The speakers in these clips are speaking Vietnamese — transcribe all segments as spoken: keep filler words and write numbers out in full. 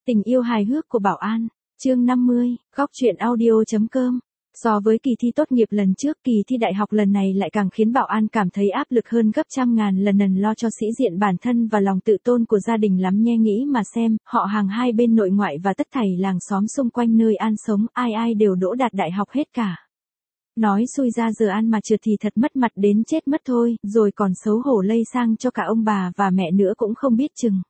Tình yêu hài hước của Bảo An, chương năm mươi, góc truyện audio.com. So với kỳ thi tốt nghiệp lần trước, kỳ thi đại học lần này lại càng khiến Bảo An cảm thấy áp lực hơn gấp trăm ngàn lần lần lo cho sĩ diện bản thân và lòng tự tôn của gia đình lắm nhe. Nghĩ mà xem, họ hàng hai bên nội ngoại và tất thảy làng xóm xung quanh nơi An sống, ai ai đều đỗ đạt đại học hết cả. Nói xui ra giờ An mà trượt thì thật mất mặt đến chết mất thôi, rồi còn xấu hổ lây sang cho cả ông bà và mẹ nữa cũng không biết chừng.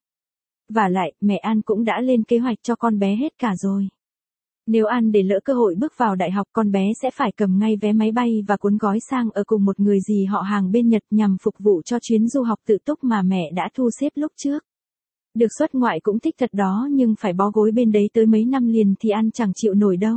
Vả lại, mẹ An cũng đã lên kế hoạch cho con bé hết cả rồi. Nếu An để lỡ cơ hội bước vào đại học, con bé sẽ phải cầm ngay vé máy bay và cuốn gói sang ở cùng một người dì họ hàng bên Nhật nhằm phục vụ cho chuyến du học tự túc mà mẹ đã thu xếp lúc trước. Được xuất ngoại cũng thích thật đó, nhưng phải bó gối bên đấy tới mấy năm liền thì An chẳng chịu nổi đâu.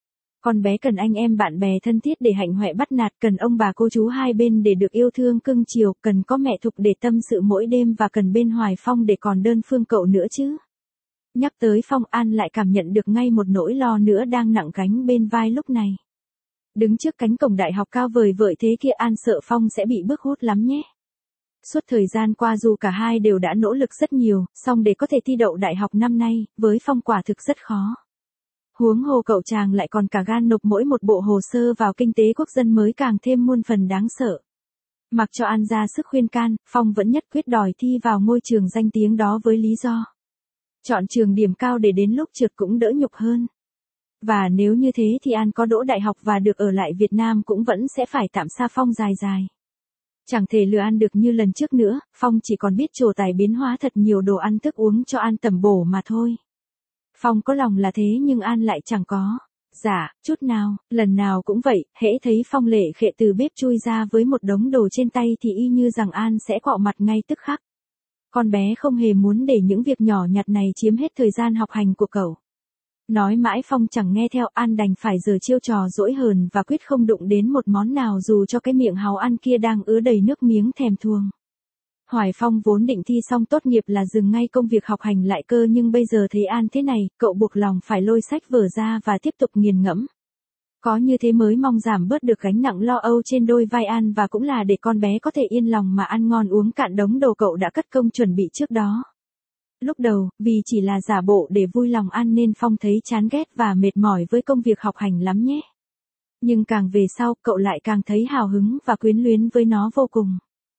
Con bé cần anh em bạn bè thân thiết để hạnh hoẹ bắt nạt, cần ông bà cô chú hai bên để được yêu thương cưng chiều, cần có mẹ Thục để tâm sự mỗi đêm và cần bên Hoài Phong để còn đơn phương cậu nữa chứ. Nhắc tới Phong, An lại cảm nhận được ngay một nỗi lo nữa đang nặng gánh bên vai lúc này. Đứng trước cánh cổng đại học cao vời vợi thế kia, An sợ Phong sẽ bị bức hút lắm nhé. Suốt thời gian qua dù cả hai đều đã nỗ lực rất nhiều, song để có thể thi đậu đại học năm nay, với Phong quả thực rất khó. Huống hồ cậu chàng lại còn cả gan nộp mỗi một bộ hồ sơ vào kinh tế quốc dân mới càng thêm muôn phần đáng sợ. Mặc cho An ra sức khuyên can, Phong vẫn nhất quyết đòi thi vào ngôi trường danh tiếng đó với lý do chọn trường điểm cao để đến lúc trượt cũng đỡ nhục hơn. Và nếu như thế thì An có đỗ đại học và được ở lại Việt Nam cũng vẫn sẽ phải tạm xa Phong dài dài. Chẳng thể lừa An được như lần trước nữa, Phong chỉ còn biết trổ tài biến hóa thật nhiều đồ ăn thức uống cho An tẩm bổ mà thôi. Phong có lòng là thế nhưng An lại chẳng có. Dạ, chút nào, lần nào cũng vậy, hễ thấy Phong lệ khệ từ bếp chui ra với một đống đồ trên tay thì y như rằng An sẽ quạo mặt ngay tức khắc. Con bé không hề muốn để những việc nhỏ nhặt này chiếm hết thời gian học hành của cậu. Nói mãi Phong chẳng nghe theo, An đành phải giở chiêu trò dỗi hờn và quyết không đụng đến một món nào dù cho cái miệng háo ăn kia đang ứa đầy nước miếng thèm thuồng. Hoài Phong vốn định thi xong tốt nghiệp là dừng ngay công việc học hành lại cơ, nhưng bây giờ thấy An thế này, cậu buộc lòng phải lôi sách vở ra và tiếp tục nghiền ngẫm. Có như thế mới mong giảm bớt được gánh nặng lo âu trên đôi vai An, và cũng là để con bé có thể yên lòng mà ăn ngon uống cạn đống đồ cậu đã cất công chuẩn bị trước đó. Lúc đầu, vì chỉ là giả bộ để vui lòng An nên Phong thấy chán ghét và mệt mỏi với công việc học hành lắm nhé. Nhưng càng về sau, cậu lại càng thấy hào hứng và quyến luyến với nó vô cùng.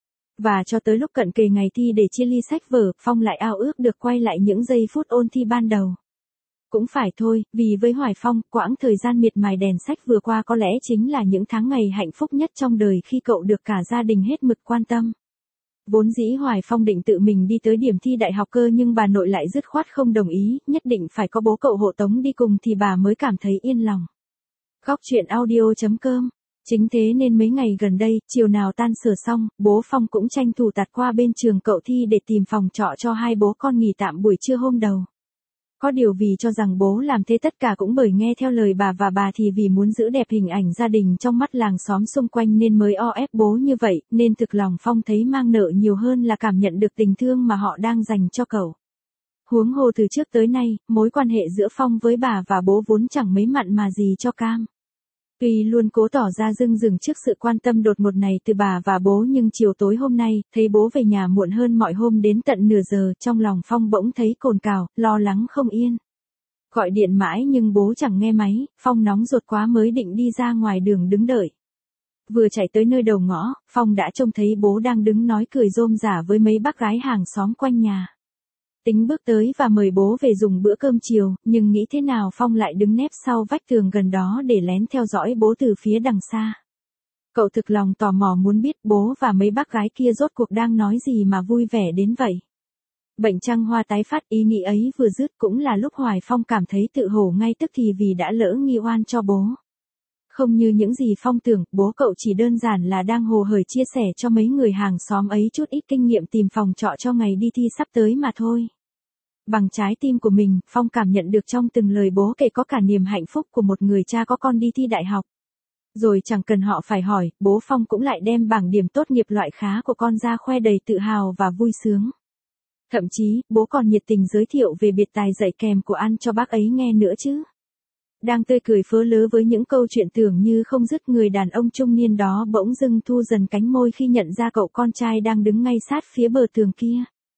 Và cho tới lúc cận kề ngày thi để chia ly sách vở, Phong lại ao ước được quay lại những giây phút ôn thi ban đầu. Cũng phải thôi, vì với Hoài Phong, quãng thời gian miệt mài đèn sách vừa qua có lẽ chính là những tháng ngày hạnh phúc nhất trong đời khi cậu được cả gia đình hết mực quan tâm. Vốn dĩ Hoài Phong định tự mình đi tới điểm thi đại học cơ, nhưng bà nội lại dứt khoát không đồng ý, nhất định phải có bố cậu hộ tống đi cùng thì bà mới cảm thấy yên lòng. Góc truyện audio.com. Chính thế nên mấy ngày gần đây, chiều nào tan sở xong, bố Phong cũng tranh thủ tạt qua bên trường cậu thi để tìm phòng trọ cho hai bố con nghỉ tạm buổi trưa hôm đầu. Có điều vì cho rằng bố làm thế tất cả cũng bởi nghe theo lời bà, và bà thì vì muốn giữ đẹp hình ảnh gia đình trong mắt làng xóm xung quanh nên mới o ép bố như vậy, nên thực lòng Phong thấy mang nợ nhiều hơn là cảm nhận được tình thương mà họ đang dành cho cậu. Huống hồ từ trước tới nay, mối quan hệ giữa Phong với bà và bố vốn chẳng mấy mặn mà gì cho cam. Tuy luôn cố tỏ ra rưng rừng trước sự quan tâm đột ngột này từ bà và bố, nhưng chiều tối hôm nay, thấy bố về nhà muộn hơn mọi hôm đến tận nửa giờ, trong lòng Phong bỗng thấy cồn cào, lo lắng không yên. Gọi điện mãi nhưng bố chẳng nghe máy, Phong nóng ruột quá mới định đi ra ngoài đường đứng đợi. Vừa chạy tới nơi đầu ngõ, Phong đã trông thấy bố đang đứng nói cười rôm rả với mấy bác gái hàng xóm quanh nhà. Tính bước tới và mời bố về dùng bữa cơm chiều, nhưng nghĩ thế nào Phong lại đứng nép sau vách tường gần đó để lén theo dõi bố từ phía đằng xa. Cậu thực lòng tò mò muốn biết bố và mấy bác gái kia rốt cuộc đang nói gì mà vui vẻ đến vậy. Bệnh trăng hoa tái phát, ý nghĩ ấy vừa dứt cũng là lúc Hoài Phong cảm thấy tự hổ ngay tức thì vì đã lỡ nghi oan cho bố. Không như những gì Phong tưởng, bố cậu chỉ đơn giản là đang hồ hởi chia sẻ cho mấy người hàng xóm ấy chút ít kinh nghiệm tìm phòng trọ cho ngày đi thi sắp tới mà thôi. Bằng trái tim của mình, Phong cảm nhận được trong từng lời bố kể có cả niềm hạnh phúc của một người cha có con đi thi đại học. Rồi chẳng cần họ phải hỏi, bố Phong cũng lại đem bảng điểm tốt nghiệp loại khá của con ra khoe đầy tự hào và vui sướng. Thậm chí, bố còn nhiệt tình giới thiệu về biệt tài dạy kèm của An cho bác ấy nghe nữa chứ. Đang tươi cười phớ lớ với những câu chuyện tưởng như không dứt, người đàn ông trung niên đó bỗng dưng thu dần cánh môi khi nhận ra cậu con trai đang đứng ngay sát phía bờ tường kia.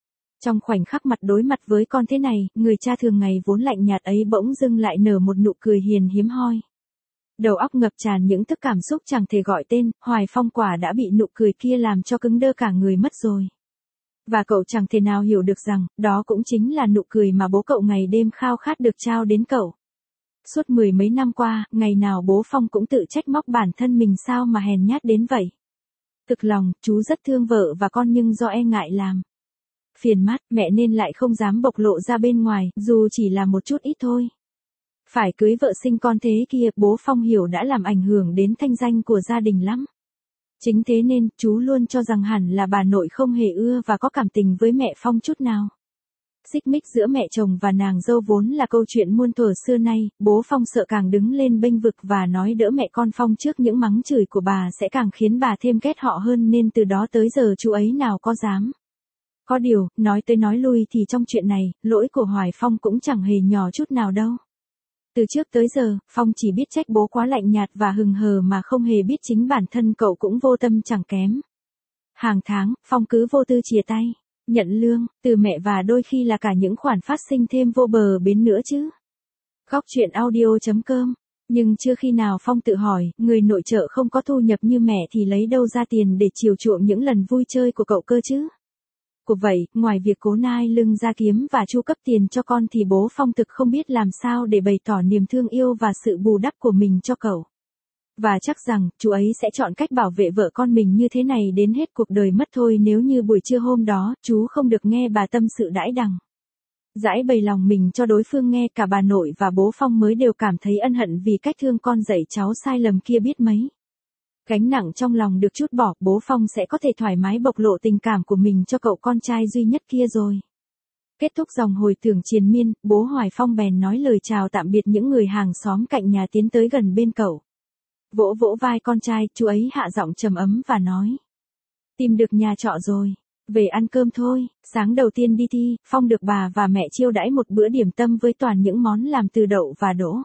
Trong khoảnh khắc mặt đối mặt với con thế này, người cha thường ngày vốn lạnh nhạt ấy bỗng dưng lại nở một nụ cười hiền hiếm hoi. Đầu óc ngập tràn những thức cảm xúc chẳng thể gọi tên, Hoài Phong quả đã bị nụ cười kia làm cho cứng đơ cả người mất rồi. Và cậu chẳng thể nào hiểu được rằng, đó cũng chính là nụ cười mà bố cậu ngày đêm khao khát được trao đến cậu. Suốt mười mấy năm qua, ngày nào bố Phong cũng tự trách móc bản thân mình sao mà hèn nhát đến vậy. Thực lòng, chú rất thương vợ và con nhưng do e ngại làm phiền mắt, mẹ nên lại không dám bộc lộ ra bên ngoài, dù chỉ là một chút ít thôi. Phải cưới vợ sinh con thế kia, bố Phong hiểu đã làm ảnh hưởng đến thanh danh của gia đình lắm. Chính thế nên, chú luôn cho rằng hẳn là bà nội không hề ưa và có cảm tình với mẹ Phong chút nào. Xích mích giữa mẹ chồng và nàng dâu vốn là câu chuyện muôn thuở xưa nay, bố Phong sợ càng đứng lên bênh vực và nói đỡ mẹ con Phong trước những mắng chửi của bà sẽ càng khiến bà thêm ghét họ hơn nên từ đó tới giờ chú ấy nào có dám. Có điều, nói tới nói lui thì trong chuyện này, lỗi của Hoài Phong cũng chẳng hề nhỏ chút nào đâu. Từ trước tới giờ, Phong chỉ biết trách bố quá lạnh nhạt và hừng hờ mà không hề biết chính bản thân cậu cũng vô tâm chẳng kém. Hàng tháng, Phong cứ vô tư chìa tay, nhận lương, từ mẹ và đôi khi là cả những khoản phát sinh thêm vô bờ bến nữa chứ. Góc truyện audio chấm com. Nhưng chưa khi nào Phong tự hỏi, người nội trợ không có thu nhập như mẹ thì lấy đâu ra tiền để chiều chuộng những lần vui chơi của cậu cơ chứ. Của vậy, ngoài việc cố nai lưng ra kiếm và chu cấp tiền cho con thì bố Phong thực không biết làm sao để bày tỏ niềm thương yêu và sự bù đắp của mình cho cậu. Và chắc rằng, chú ấy sẽ chọn cách bảo vệ vợ con mình như thế này đến hết cuộc đời mất thôi nếu như buổi trưa hôm đó, chú không được nghe bà tâm sự đãi đằng. Dãi bày lòng mình cho đối phương nghe, cả bà nội và bố Phong mới đều cảm thấy ân hận vì cách thương con dạy cháu sai lầm kia biết mấy. Gánh nặng trong lòng được trút bỏ, bố Phong sẽ có thể thoải mái bộc lộ tình cảm của mình cho cậu con trai duy nhất kia rồi. Kết thúc dòng hồi tưởng triền miên, bố Hoài Phong bèn nói lời chào tạm biệt những người hàng xóm cạnh nhà tiến tới gần bên cậu. Vỗ vỗ vai con trai, chú ấy hạ giọng trầm ấm và nói. Tìm được nhà trọ rồi. Về ăn cơm thôi. Sáng đầu tiên đi thi, Phong được bà và mẹ chiêu đãi một bữa điểm tâm với toàn những món làm từ đậu và đỗ.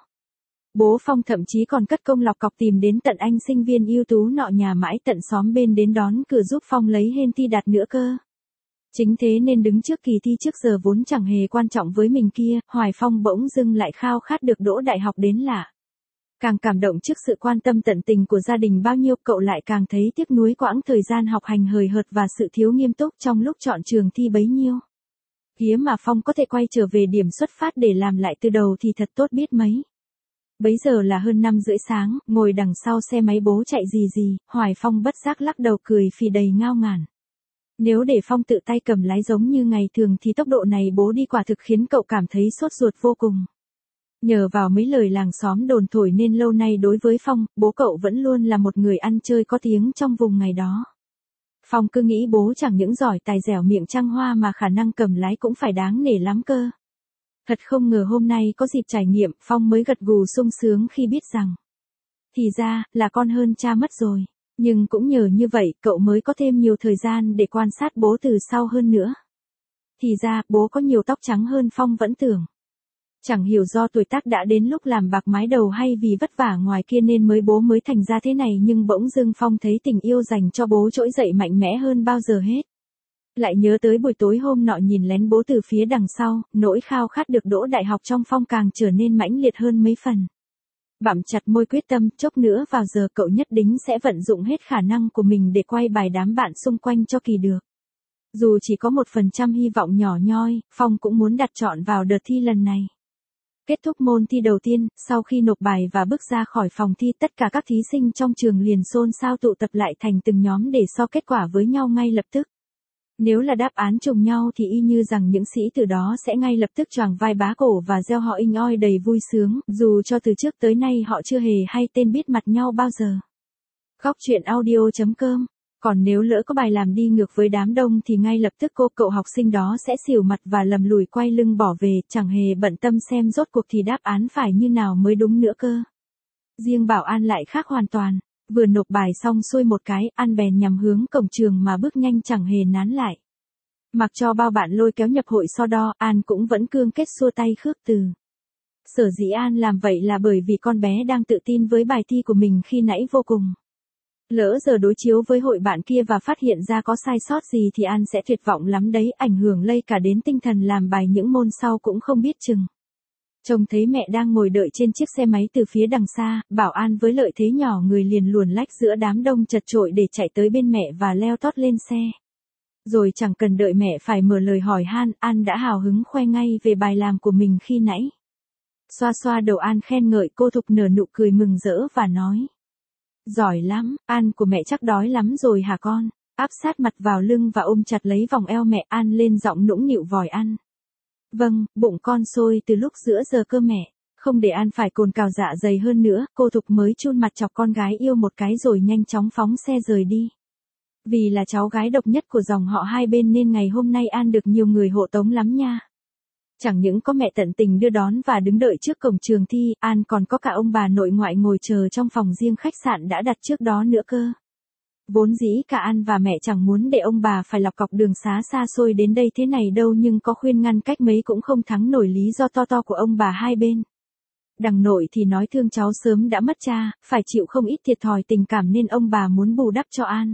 Bố Phong thậm chí còn cất công lọc cọc tìm đến tận anh sinh viên ưu tú nọ nhà mãi tận xóm bên đến đón cửa giúp Phong lấy hên thi đạt nữa cơ. Chính thế nên đứng trước kỳ thi trước giờ vốn chẳng hề quan trọng với mình kia, Hoài Phong bỗng dưng lại khao khát được đỗ đại học đến lạ. Càng cảm động trước sự quan tâm tận tình của gia đình bao nhiêu, cậu lại càng thấy tiếc nuối quãng thời gian học hành hời hợt và sự thiếu nghiêm túc trong lúc chọn trường thi bấy nhiêu. Kía mà Phong có thể quay trở về điểm xuất phát để làm lại từ đầu thì thật tốt biết mấy. Bấy giờ là hơn năm rưỡi sáng, ngồi đằng sau xe máy bố chạy gì gì, Hoài Phong bất giác lắc đầu cười phì đầy ngao ngàn. Nếu để Phong tự tay cầm lái giống như ngày thường thì tốc độ này bố đi quả thực khiến cậu cảm thấy sốt ruột vô cùng. Nhờ vào mấy lời làng xóm đồn thổi nên lâu nay đối với Phong, bố cậu vẫn luôn là một người ăn chơi có tiếng trong vùng ngày đó. Phong cứ nghĩ bố chẳng những giỏi tài dẻo miệng trăng hoa mà khả năng cầm lái cũng phải đáng nể lắm cơ. Thật không ngờ hôm nay có dịp trải nghiệm, Phong mới gật gù sung sướng khi biết rằng. Thì ra, là con hơn cha mất rồi. Nhưng cũng nhờ như vậy, cậu mới có thêm nhiều thời gian để quan sát bố từ sau hơn nữa. Thì ra, bố có nhiều tóc trắng hơn Phong vẫn tưởng. Chẳng hiểu do tuổi tác đã đến lúc làm bạc mái đầu hay vì vất vả ngoài kia nên mới bố mới thành ra thế này, nhưng bỗng dưng Phong thấy tình yêu dành cho bố trỗi dậy mạnh mẽ hơn bao giờ hết. Lại nhớ tới buổi tối hôm nọ nhìn lén bố từ phía đằng sau, nỗi khao khát được đỗ đại học trong Phong càng trở nên mãnh liệt hơn mấy phần. Bặm chặt môi quyết tâm, chốc nữa vào giờ cậu nhất định sẽ vận dụng hết khả năng của mình để quay bài đám bạn xung quanh cho kỳ được. Dù chỉ có một phần trăm hy vọng nhỏ nhoi, Phong cũng muốn đặt chọn vào đợt thi lần này. Kết thúc môn thi đầu tiên, sau khi nộp bài và bước ra khỏi phòng thi, tất cả các thí sinh trong trường liền xôn xao tụ tập lại thành từng nhóm để so kết quả với nhau ngay lập tức. Nếu là đáp án trùng nhau thì y như rằng những sĩ tử đó sẽ ngay lập tức choàng vai bá cổ và reo họ inh oi đầy vui sướng, dù cho từ trước tới nay họ chưa hề hay tên biết mặt nhau bao giờ. Góc truyện audio chấm com. Còn nếu lỡ có bài làm đi ngược với đám đông thì ngay lập tức cô cậu học sinh đó sẽ xỉu mặt và lầm lùi quay lưng bỏ về, chẳng hề bận tâm xem rốt cuộc thì đáp án phải như nào mới đúng nữa cơ. Riêng Bảo An lại khác hoàn toàn. Vừa nộp bài xong xuôi một cái, An bèn nhằm hướng cổng trường mà bước nhanh chẳng hề nán lại. Mặc cho bao bạn lôi kéo nhập hội so đo, An cũng vẫn cương kết xua tay khước từ. Sở dĩ An làm vậy là bởi vì con bé đang tự tin với bài thi của mình khi nãy vô cùng. Lỡ giờ đối chiếu với hội bạn kia và phát hiện ra có sai sót gì thì An sẽ tuyệt vọng lắm đấy, ảnh hưởng lây cả đến tinh thần làm bài những môn sau cũng không biết chừng. Trông thấy mẹ đang ngồi đợi trên chiếc xe máy từ phía đằng xa, Bảo An với lợi thế nhỏ người liền luồn lách giữa đám đông chật chội để chạy tới bên mẹ và leo tót lên xe. Rồi chẳng cần đợi mẹ phải mở lời hỏi han, An đã hào hứng khoe ngay về bài làm của mình khi nãy. Xoa xoa đầu An khen ngợi, cô Thục nở nụ cười mừng rỡ và nói. Giỏi lắm, An của mẹ chắc đói lắm rồi hả con? Áp sát mặt vào lưng và ôm chặt lấy vòng eo mẹ, An lên giọng nũng nịu vòi ăn. Vâng, bụng con sôi từ lúc giữa giờ cơ mẹ. Không để An phải cồn cào dạ dày hơn nữa, cô Thục mới chun mặt chọc con gái yêu một cái rồi nhanh chóng phóng xe rời đi. Vì là cháu gái độc nhất của dòng họ hai bên nên ngày hôm nay An được nhiều người hộ tống lắm nha. Chẳng những có mẹ tận tình đưa đón và đứng đợi trước cổng trường thi, An còn có cả ông bà nội ngoại ngồi chờ trong phòng riêng khách sạn đã đặt trước đó nữa cơ. Vốn dĩ cả An và mẹ chẳng muốn để ông bà phải lọc cọc đường xá xa xôi đến đây thế này đâu, nhưng có khuyên ngăn cách mấy cũng không thắng nổi lý do to to của ông bà hai bên. Đằng nội thì nói thương cháu sớm đã mất cha, phải chịu không ít thiệt thòi tình cảm nên ông bà muốn bù đắp cho An.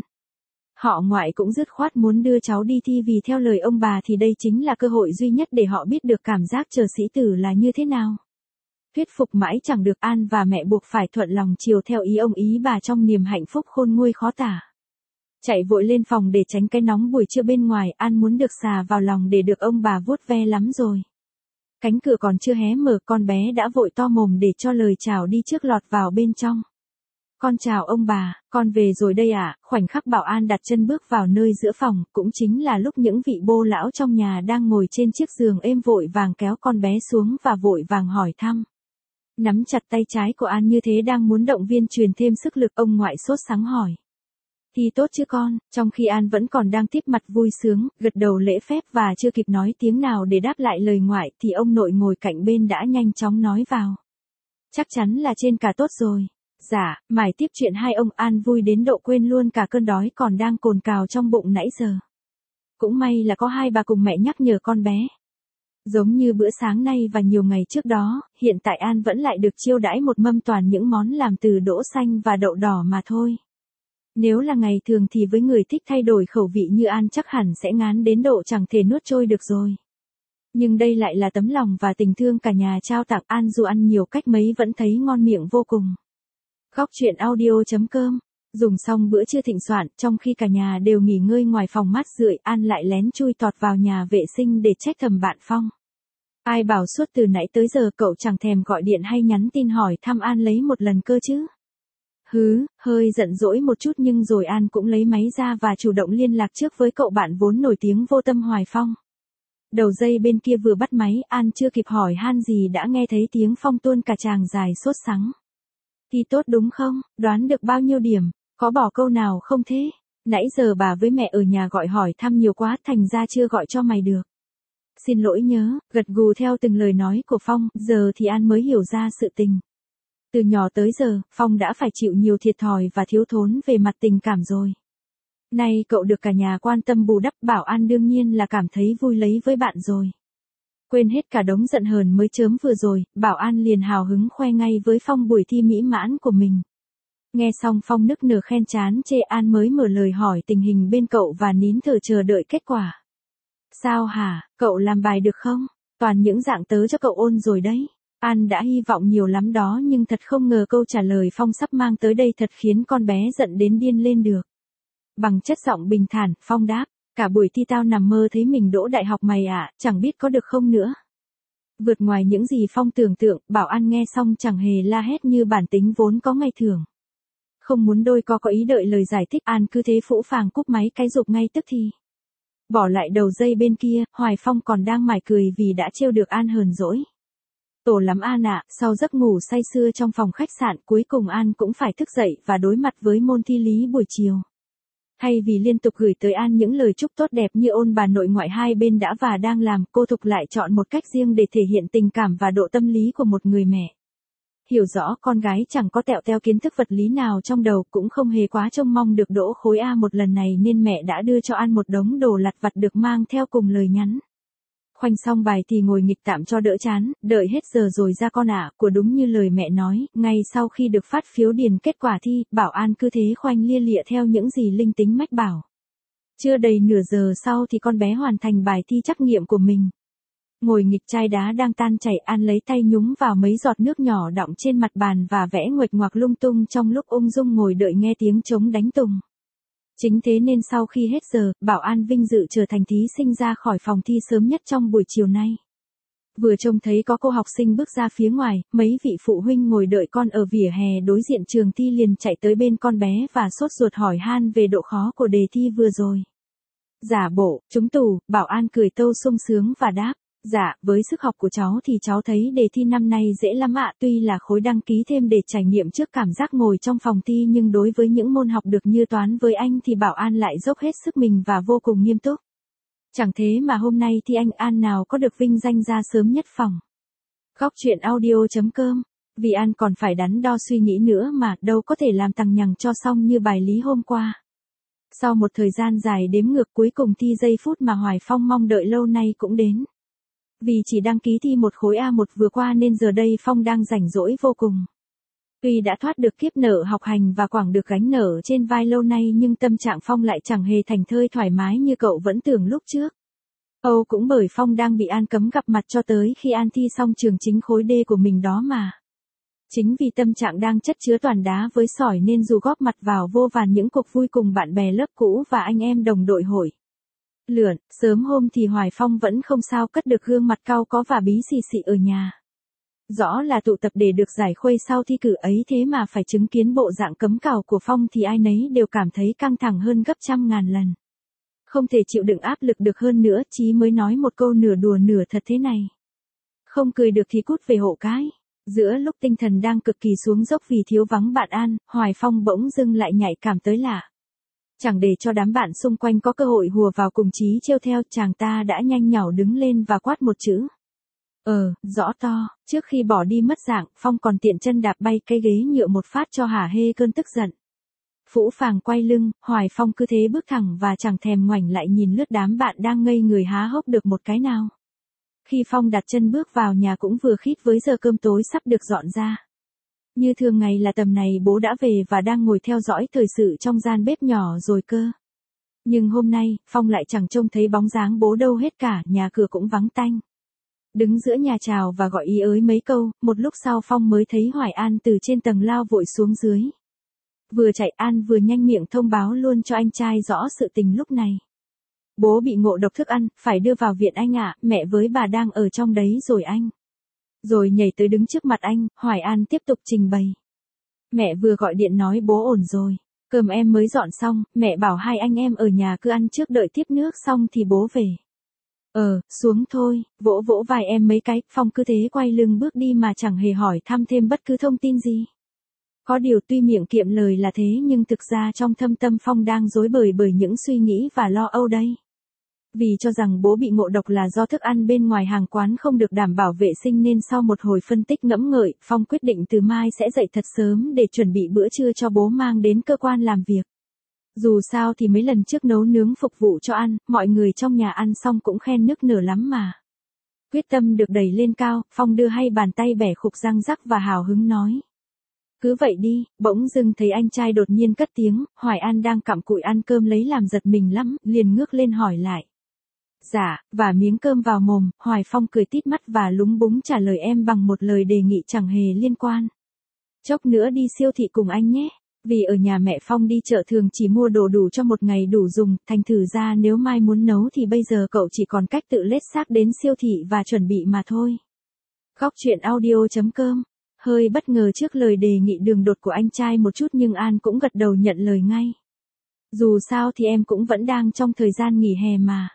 Họ ngoại cũng dứt khoát muốn đưa cháu đi thi vì theo lời ông bà thì đây chính là cơ hội duy nhất để họ biết được cảm giác chờ sĩ tử là như thế nào. Thuyết phục mãi chẳng được, An và mẹ buộc phải thuận lòng chiều theo ý ông ý bà trong niềm hạnh phúc khôn nguôi khó tả. Chạy vội lên phòng để tránh cái nóng buổi trưa bên ngoài, An muốn được xà vào lòng để được ông bà vuốt ve lắm rồi. Cánh cửa còn chưa hé mở, con bé đã vội to mồm để cho lời chào đi trước lọt vào bên trong. Con chào ông bà, con về rồi đây ạ. Khoảnh khắc Bảo An đặt chân bước vào nơi giữa phòng, cũng chính là lúc những vị bô lão trong nhà đang ngồi trên chiếc giường êm vội vàng kéo con bé xuống và vội vàng hỏi thăm. Nắm chặt tay trái của An như thế đang muốn động viên truyền thêm sức lực, ông ngoại sốt sắng hỏi. Thì tốt chứ con, trong khi An vẫn còn đang tiếp mặt vui sướng, gật đầu lễ phép và chưa kịp nói tiếng nào để đáp lại lời ngoại thì ông nội ngồi cạnh bên đã nhanh chóng nói vào. Chắc chắn là trên cả tốt rồi. Dạ, mải tiếp chuyện hai ông, An vui đến độ quên luôn cả cơn đói còn đang cồn cào trong bụng nãy giờ. Cũng may là có hai bà cùng mẹ nhắc nhở con bé. Giống như bữa sáng nay và nhiều ngày trước đó, hiện tại An vẫn lại được chiêu đãi một mâm toàn những món làm từ đỗ xanh và đậu đỏ mà thôi. Nếu là ngày thường thì với người thích thay đổi khẩu vị như An chắc hẳn sẽ ngán đến độ chẳng thể nuốt trôi được rồi. Nhưng đây lại là tấm lòng và tình thương cả nhà trao tặng, An dù ăn nhiều cách mấy vẫn thấy ngon miệng vô cùng. Góc truyện audio chấm com. Dùng xong bữa trưa thịnh soạn, trong khi cả nhà đều nghỉ ngơi ngoài phòng mát rượi, An lại lén chui tọt vào nhà vệ sinh để trách thầm bạn Phong. Ai bảo suốt từ nãy tới giờ cậu chẳng thèm gọi điện hay nhắn tin hỏi thăm An lấy một lần cơ chứ. Hứ, hơi giận dỗi một chút nhưng rồi An cũng lấy máy ra và chủ động liên lạc trước với cậu bạn vốn nổi tiếng vô tâm Hoài Phong. Đầu dây bên kia vừa bắt máy, An chưa kịp hỏi han gì đã nghe thấy tiếng Phong tuôn cả tràng dài sốt sắng. Thì tốt đúng không, đoán được bao nhiêu điểm, có bỏ câu nào không thế? Nãy giờ bà với mẹ ở nhà gọi hỏi thăm nhiều quá thành ra chưa gọi cho mày được. Xin lỗi nhớ, gật gù theo từng lời nói của Phong, giờ thì An mới hiểu ra sự tình. Từ nhỏ tới giờ, Phong đã phải chịu nhiều thiệt thòi và thiếu thốn về mặt tình cảm rồi. Nay cậu được cả nhà quan tâm bù đắp, Bảo An đương nhiên là cảm thấy vui lấy với bạn rồi. Quên hết cả đống giận hờn mới chớm vừa rồi, Bảo An liền hào hứng khoe ngay với Phong buổi thi mỹ mãn của mình. Nghe xong Phong nức nở khen chán chê, An mới mở lời hỏi tình hình bên cậu và nín thở chờ đợi kết quả. Sao hả, cậu làm bài được không? Toàn những dạng tớ cho cậu ôn rồi đấy. An đã hy vọng nhiều lắm đó nhưng thật không ngờ câu trả lời Phong sắp mang tới đây thật khiến con bé giận đến điên lên được. Bằng chất giọng bình thản, Phong đáp, cả buổi thi tao nằm mơ thấy mình đỗ đại học mày ạ, à, chẳng biết có được không nữa. Vượt ngoài những gì Phong tưởng tượng, Bảo An nghe xong chẳng hề la hét như bản tính vốn có ngày thường. Không muốn đôi co có ý đợi lời giải thích, An cứ thế phũ phàng cúp máy cái rụp ngay tức thì. Bỏ lại đầu dây bên kia, Hoài Phong còn đang mải cười vì đã trêu được An hờn dỗi. Tổ lắm An ạ, sau giấc ngủ say sưa trong phòng khách sạn cuối cùng An cũng phải thức dậy và đối mặt với môn thi lý buổi chiều. Thay vì liên tục gửi tới An những lời chúc tốt đẹp như ôn bà nội ngoại hai bên đã và đang làm, cô Thục lại chọn một cách riêng để thể hiện tình cảm và độ tâm lý của một người mẹ. Hiểu rõ con gái chẳng có tẹo teo kiến thức vật lý nào trong đầu cũng không hề quá trông mong được đỗ khối A một lần này nên mẹ đã đưa cho An một đống đồ lặt vặt được mang theo cùng lời nhắn. Khoanh xong bài thì ngồi nghịch tạm cho đỡ chán, đợi hết giờ rồi ra con ạ, của đúng như lời mẹ nói, ngay sau khi được phát phiếu điền kết quả thi, Bảo An cứ thế khoanh lia lịa theo những gì linh tính mách bảo. Chưa đầy nửa giờ sau thì con bé hoàn thành bài thi trắc nghiệm của mình. Ngồi nghịch chai đá đang tan chảy, An lấy tay nhúng vào mấy giọt nước nhỏ đọng trên mặt bàn và vẽ nguệch ngoạc lung tung trong lúc ung dung ngồi đợi nghe tiếng trống đánh tùng. Chính thế nên sau khi hết giờ, Bảo An vinh dự trở thành thí sinh ra khỏi phòng thi sớm nhất trong buổi chiều nay. Vừa trông thấy có cô học sinh bước ra phía ngoài, mấy vị phụ huynh ngồi đợi con ở vỉa hè đối diện trường thi liền chạy tới bên con bé và sốt ruột hỏi han về độ khó của đề thi vừa rồi. Giả bộ, trúng tủ, Bảo An cười tâu sung sướng và đáp. Dạ, với sức học của cháu thì cháu thấy đề thi năm nay dễ lắm ạ, tuy là khối đăng ký thêm để trải nghiệm trước cảm giác ngồi trong phòng thi nhưng đối với những môn học được như toán với anh thì Bảo An lại dốc hết sức mình và vô cùng nghiêm túc. Chẳng thế mà hôm nay thì anh An nào có được vinh danh ra sớm nhất phòng. Góc truyện audio chấm com, vì An còn phải đắn đo suy nghĩ nữa mà đâu có thể làm tằng nhằng cho xong như bài lý hôm qua. Sau một thời gian dài đếm ngược cuối cùng thi giây phút mà Hoài Phong mong đợi lâu nay cũng đến. Vì chỉ đăng ký thi một khối A một vừa qua nên giờ đây Phong đang rảnh rỗi vô cùng. Tuy đã thoát được kiếp nợ học hành và quẳng được gánh nợ trên vai lâu nay nhưng tâm trạng Phong lại chẳng hề thành thơi thoải mái như cậu vẫn tưởng lúc trước. Âu cũng bởi Phong đang bị An cấm gặp mặt cho tới khi An thi xong trường chính khối D của mình đó mà. Chính vì tâm trạng đang chất chứa toàn đá với sỏi nên dù góp mặt vào vô vàn những cuộc vui cùng bạn bè lớp cũ và anh em đồng đội hội lượn, sớm hôm thì Hoài Phong vẫn không sao cất được gương mặt cau có và bí xì xì ở nhà. Rõ là tụ tập để được giải khuây sau thi cử ấy thế mà phải chứng kiến bộ dạng cấm cào của Phong thì ai nấy đều cảm thấy căng thẳng hơn gấp trăm ngàn lần. Không thể chịu đựng áp lực được hơn nữa, Chí mới nói một câu nửa đùa nửa thật thế này. Không cười được thì cút về hộ cái. Giữa lúc tinh thần đang cực kỳ xuống dốc vì thiếu vắng bạn An, Hoài Phong bỗng dưng lại nhạy cảm tới lạ. Chẳng để cho đám bạn xung quanh có cơ hội hùa vào cùng Chí trêu theo, chàng ta đã nhanh nhảu đứng lên và quát một chữ. Ờ, rõ to, trước khi bỏ đi mất dạng, Phong còn tiện chân đạp bay cây ghế nhựa một phát cho hả hê cơn tức giận. Phũ phàng quay lưng, Hoài Phong cứ thế bước thẳng và chẳng thèm ngoảnh lại nhìn lướt đám bạn đang ngây người há hốc được một cái nào. Khi Phong đặt chân bước vào nhà cũng vừa khít với giờ cơm tối sắp được dọn ra. Như thường ngày là tầm này bố đã về và đang ngồi theo dõi thời sự trong gian bếp nhỏ rồi cơ. Nhưng hôm nay, Phong lại chẳng trông thấy bóng dáng bố đâu hết cả, nhà cửa cũng vắng tanh. Đứng giữa nhà chào và gọi ý ới mấy câu, một lúc sau Phong mới thấy Hoài An từ trên tầng lao vội xuống dưới. Vừa chạy An vừa nhanh miệng thông báo luôn cho anh trai rõ sự tình lúc này. Bố bị ngộ độc thức ăn, phải đưa vào viện anh ạ, mẹ với bà đang ở trong đấy rồi anh. Rồi nhảy tới đứng trước mặt anh, Hoài An tiếp tục trình bày. Mẹ vừa gọi điện nói bố ổn rồi, cơm em mới dọn xong, mẹ bảo hai anh em ở nhà cứ ăn trước đợi tiếp nước xong thì bố về. Ờ, xuống thôi, vỗ vỗ vai em mấy cái, Phong cứ thế quay lưng bước đi mà chẳng hề hỏi thăm thêm bất cứ thông tin gì. Có điều tuy miệng kiệm lời là thế nhưng thực ra trong thâm tâm Phong đang rối bời bởi những suy nghĩ và lo âu đây. Vì cho rằng bố bị ngộ độc là do thức ăn bên ngoài hàng quán không được đảm bảo vệ sinh nên sau một hồi phân tích ngẫm ngợi, Phong quyết định từ mai sẽ dậy thật sớm để chuẩn bị bữa trưa cho bố mang đến cơ quan làm việc. Dù sao thì mấy lần trước nấu nướng phục vụ cho ăn, mọi người trong nhà ăn xong cũng khen nức nở lắm mà. Quyết tâm được đẩy lên cao, Phong đưa hai bàn tay bẻ khục răng rắc và hào hứng nói. Cứ vậy đi, bỗng dưng thấy anh trai đột nhiên cất tiếng, Hoài An đang cặm cụi ăn cơm lấy làm giật mình lắm, liền ngước lên hỏi lại. Dạ, và miếng cơm vào mồm, Hoài Phong cười tít mắt và lúng búng trả lời em bằng một lời đề nghị chẳng hề liên quan. Chốc nữa đi siêu thị cùng anh nhé. Vì ở nhà mẹ Phong đi chợ thường chỉ mua đồ đủ cho một ngày đủ dùng, thành thử ra nếu mai muốn nấu thì bây giờ cậu chỉ còn cách tự lết xác đến siêu thị và chuẩn bị mà thôi. Góc truyện audio chấm com. Hơi bất ngờ trước lời đề nghị đường đột của anh trai một chút nhưng An cũng gật đầu nhận lời ngay. Dù sao thì em cũng vẫn đang trong thời gian nghỉ hè mà.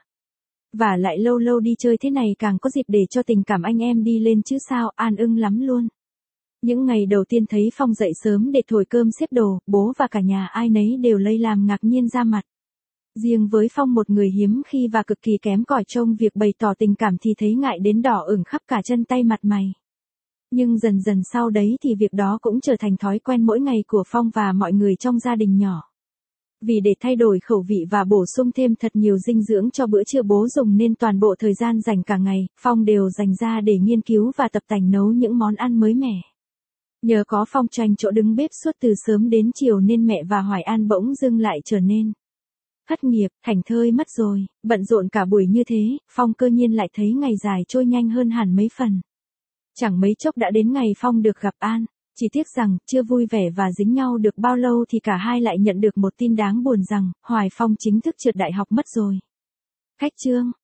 Và lại lâu lâu đi chơi thế này càng có dịp để cho tình cảm anh em đi lên chứ sao, An ưng lắm luôn. Những ngày đầu tiên thấy Phong dậy sớm để thổi cơm xếp đồ, bố và cả nhà ai nấy đều lây làm ngạc nhiên ra mặt. Riêng với Phong một người hiếm khi và cực kỳ kém cỏi trong việc bày tỏ tình cảm thì thấy ngại đến đỏ ửng khắp cả chân tay mặt mày. Nhưng dần dần sau đấy thì việc đó cũng trở thành thói quen mỗi ngày của Phong và mọi người trong gia đình nhỏ. Vì để thay đổi khẩu vị và bổ sung thêm thật nhiều dinh dưỡng cho bữa trưa bố dùng nên toàn bộ thời gian dành cả ngày, Phong đều dành ra để nghiên cứu và tập tành nấu những món ăn mới mẻ. Nhờ có Phong tranh chỗ đứng bếp suốt từ sớm đến chiều nên mẹ và Hoài An bỗng dưng lại trở nên thất nghiệp, thảnh thơi mất rồi. Bận rộn cả buổi như thế, Phong cơ nhiên lại thấy ngày dài trôi nhanh hơn hẳn mấy phần. Chẳng mấy chốc đã đến ngày Phong được gặp An. Chỉ tiếc rằng, chưa vui vẻ và dính nhau được bao lâu thì cả hai lại nhận được một tin đáng buồn rằng, Hoài Phong chính thức trượt đại học mất rồi. Khách chương